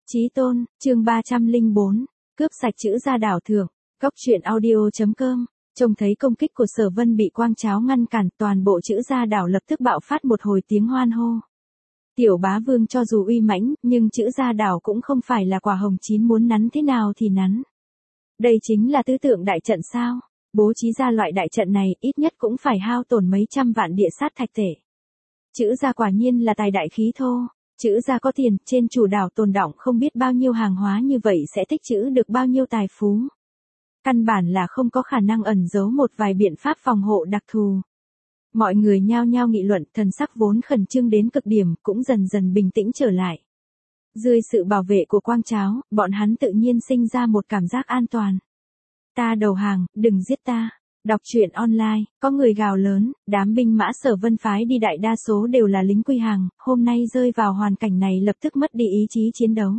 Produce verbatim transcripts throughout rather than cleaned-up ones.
Chí tôn, chương ba trăm lẻ bốn, cướp sạch chữ gia đảo thượng, cóc truyện audio.com, trông thấy công kích của Sở Vân bị Quang Cháo ngăn cản, toàn bộ chữ gia đảo lập tức bạo phát một hồi tiếng hoan hô. Tiểu bá vương cho dù uy mãnh, nhưng chữ gia đảo cũng không phải là quả hồng chín muốn nắn thế nào thì nắn. Đây chính là tứ tượng đại trận sao? Bố trí ra loại đại trận này, ít nhất cũng phải hao tổn mấy trăm vạn địa sát thạch tể. Chữ gia quả nhiên là tài đại khí thô. Chữ gia có tiền, trên chủ đảo tồn đọng không biết bao nhiêu hàng hóa như vậy sẽ tích trữ được bao nhiêu tài phú. Căn bản là không có khả năng ẩn giấu một vài biện pháp phòng hộ đặc thù. Mọi người nhao nhao nghị luận, thần sắc vốn khẩn trương đến cực điểm, cũng dần dần bình tĩnh trở lại. Dưới sự bảo vệ của Quang Cháo, bọn hắn tự nhiên sinh ra một cảm giác an toàn. Ta đầu hàng, đừng giết ta. Đọc truyện online, có người gào lớn, đám binh mã Sở Vân phái đi đại đa số đều là lính quy hàng, hôm nay rơi vào hoàn cảnh này lập tức mất đi ý chí chiến đấu.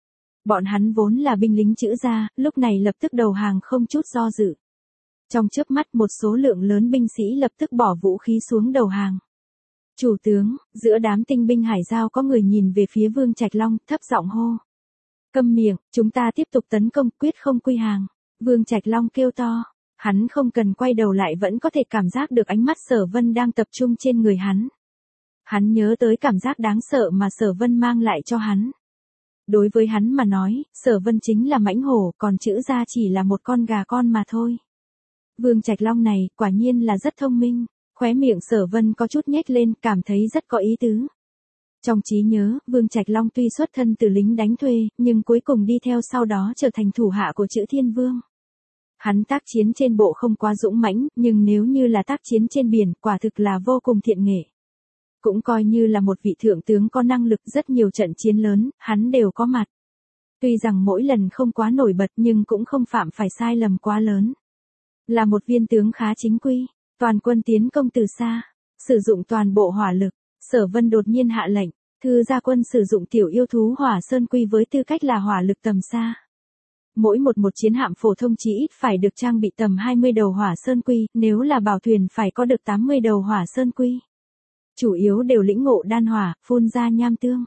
Bọn hắn vốn là binh lính chữ gia, lúc này lập tức đầu hàng không chút do dự. Trong chớp mắt một số lượng lớn binh sĩ lập tức bỏ vũ khí xuống đầu hàng. Chủ tướng, giữa đám tinh binh hải giao có người nhìn về phía Vương Trạch Long, thấp giọng hô. Câm miệng, chúng ta tiếp tục tấn công, quyết không quy hàng. Vương Trạch Long kêu to. Hắn không cần quay đầu lại vẫn có thể cảm giác được ánh mắt Sở Vân đang tập trung trên người hắn. Hắn nhớ tới cảm giác đáng sợ mà Sở Vân mang lại cho hắn. Đối với hắn mà nói, Sở Vân chính là mãnh hổ, còn chữ gia chỉ là một con gà con mà thôi. Vương Trạch Long này, quả nhiên là rất thông minh, khóe miệng Sở Vân có chút nhếch lên, cảm thấy rất có ý tứ. Trong trí nhớ, Vương Trạch Long tuy xuất thân từ lính đánh thuê, nhưng cuối cùng đi theo sau đó trở thành thủ hạ của chữ Thiên Vương. Hắn tác chiến trên bộ không quá dũng mãnh, nhưng nếu như là tác chiến trên biển, quả thực là vô cùng thiện nghệ. Cũng coi như là một vị thượng tướng có năng lực, rất nhiều trận chiến lớn, hắn đều có mặt. Tuy rằng mỗi lần không quá nổi bật nhưng cũng không phạm phải sai lầm quá lớn. Là một viên tướng khá chính quy, toàn quân tiến công từ xa, sử dụng toàn bộ hỏa lực, Sở Vân đột nhiên hạ lệnh, thư gia quân sử dụng tiểu yêu thú Hỏa Sơn Quy với tư cách là hỏa lực tầm xa. Mỗi một một chiến hạm phổ thông chỉ ít phải được trang bị tầm hai mươi đầu Hỏa Sơn Quy, nếu là bảo thuyền phải có được tám mươi đầu Hỏa Sơn Quy. Chủ yếu đều lĩnh ngộ đan hỏa, phun ra nham tương.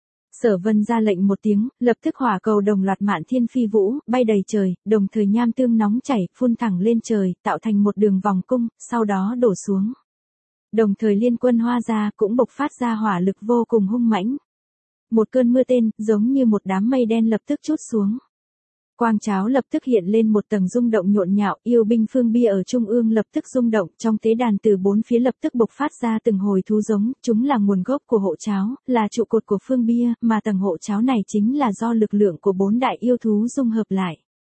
Sở Vân ra lệnh một tiếng, lập tức hỏa cầu đồng loạt mạn thiên phi vũ, bay đầy trời, đồng thời nham tương nóng chảy, phun thẳng lên trời, tạo thành một đường vòng cung, sau đó đổ xuống. Đồng thời liên quân Hoa Gia cũng bộc phát ra hỏa lực vô cùng hung mãnh. Một cơn mưa tên, giống như một đám mây đen lập tức trút xuống. Quang Cháo lập tức hiện lên một tầng rung động nhộn nhạo, yêu binh Phương Bia ở trung ương lập tức rung động, trong tế đàn từ bốn phía lập tức bộc phát ra từng hồi thú giống, chúng là nguồn gốc của hộ cháo, là trụ cột của Phương Bia, mà tầng hộ cháo này chính là do lực lượng của bốn đại yêu thú dung hợp lại.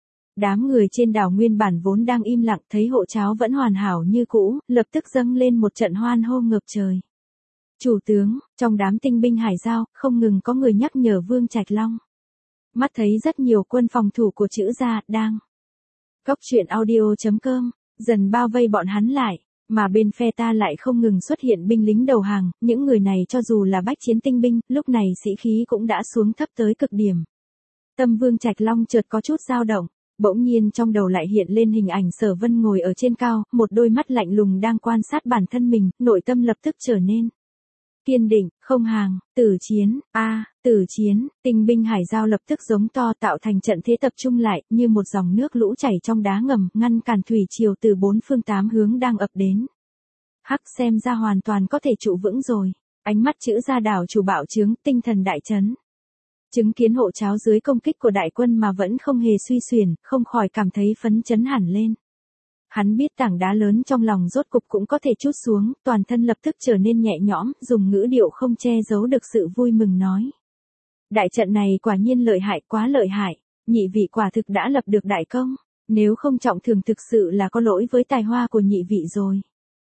Đám người trên đảo nguyên bản vốn đang im lặng, thấy hộ cháo vẫn hoàn hảo như cũ, lập tức dâng lên một trận hoan hô ngập trời. Chủ tướng, trong đám tinh binh hải giao, không ngừng có người nhắc nhở Vương Trạch Long. Mắt thấy rất nhiều quân phòng thủ của chữ gia đang cóc truyện audio.com dần bao vây bọn hắn lại, mà bên phe ta lại không ngừng xuất hiện binh lính đầu hàng, những người này cho dù là bách chiến tinh binh, lúc này sĩ khí cũng đã xuống thấp tới cực điểm. Tâm Vương Trạch Long chợt có chút dao động, bỗng nhiên trong đầu lại hiện lên hình ảnh Sở Vân ngồi ở trên cao, một đôi mắt lạnh lùng đang quan sát bản thân mình, nội tâm lập tức trở nên kiên định, không hàng, tử chiến, a, à, tử chiến, tinh binh hải giao lập tức giống to tạo thành trận thế tập trung lại, như một dòng nước lũ chảy trong đá ngầm, ngăn cản thủy triều từ bốn phương tám hướng đang ập đến. Hắc xem ra hoàn toàn có thể trụ vững rồi, ánh mắt chữ gia đảo chủ bạo trướng, tinh thần đại chấn. Chứng kiến hộ cháo dưới công kích của đại quân mà vẫn không hề suy xuyển, không khỏi cảm thấy phấn chấn hẳn lên. Hắn biết tảng đá lớn trong lòng rốt cục cũng có thể trút xuống, toàn thân lập tức trở nên nhẹ nhõm, dùng ngữ điệu không che giấu được sự vui mừng nói. Đại trận này quả nhiên lợi hại, quá lợi hại, nhị vị quả thực đã lập được đại công, nếu không trọng thường thực sự là có lỗi với tài hoa của nhị vị rồi.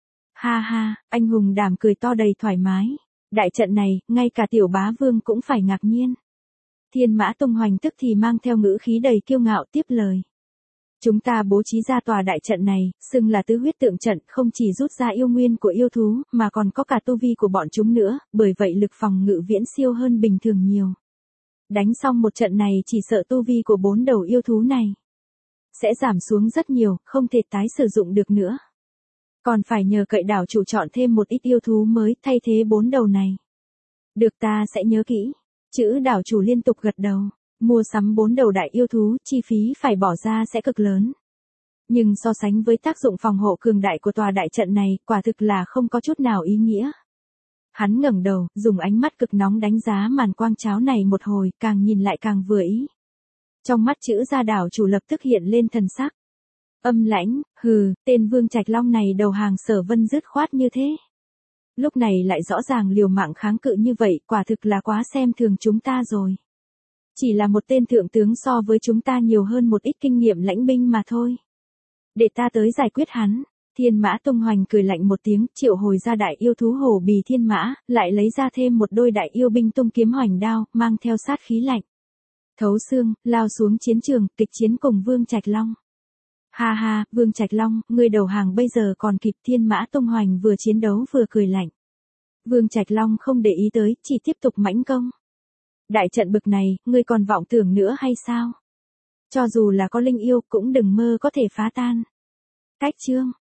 Ha ha, anh hùng Đàm cười to đầy thoải mái, đại trận này, ngay cả tiểu bá vương cũng phải ngạc nhiên. Thiên Mã Tung Hoành tức thì mang theo ngữ khí đầy kiêu ngạo tiếp lời. Chúng ta bố trí ra tòa đại trận này, xưng là tứ huyết tượng trận, không chỉ rút ra yêu nguyên của yêu thú, mà còn có cả tu vi của bọn chúng nữa, bởi vậy lực phòng ngự viễn siêu hơn bình thường nhiều. Đánh xong một trận này chỉ sợ tu vi của bốn đầu yêu thú này sẽ giảm xuống rất nhiều, không thể tái sử dụng được nữa. Còn phải nhờ cậy đảo chủ chọn thêm một ít yêu thú mới thay thế bốn đầu này. Được, ta sẽ nhớ kỹ. Chữ đảo chủ liên tục gật đầu. Mua sắm bốn đầu đại yêu thú, chi phí phải bỏ ra sẽ cực lớn. Nhưng so sánh với tác dụng phòng hộ cường đại của tòa đại trận này, quả thực là không có chút nào ý nghĩa. Hắn ngẩng đầu, dùng ánh mắt cực nóng đánh giá màn quang cháo này một hồi, càng nhìn lại càng vừa ý. Trong mắt chữ gia đảo chủ lập tức hiện lên thần sắc. Âm lãnh, hừ, tên Vương Trạch Long này đầu hàng Sở Vân dứt khoát như thế. Lúc này lại rõ ràng liều mạng kháng cự như vậy, quả thực là quá xem thường chúng ta rồi. Chỉ là một tên thượng tướng so với chúng ta nhiều hơn một ít kinh nghiệm lãnh binh mà thôi. Để ta tới giải quyết hắn. Thiên Mã Tung Hoành cười lạnh một tiếng, triệu hồi ra đại yêu thú hổ bì thiên mã, lại lấy ra thêm một đôi đại yêu binh tung kiếm hoành đao, mang theo sát khí lạnh. Thấu xương, lao xuống chiến trường, kịch chiến cùng Vương Trạch Long. Ha ha, Vương Trạch Long, ngươi đầu hàng bây giờ còn kịp. Thiên Mã Tung Hoành vừa chiến đấu vừa cười lạnh. Vương Trạch Long không để ý tới, chỉ tiếp tục mãnh công. Đại trận bực này, ngươi còn vọng tưởng nữa hay sao? Cho dù là có linh yêu cũng đừng mơ có thể phá tan. Cách chương.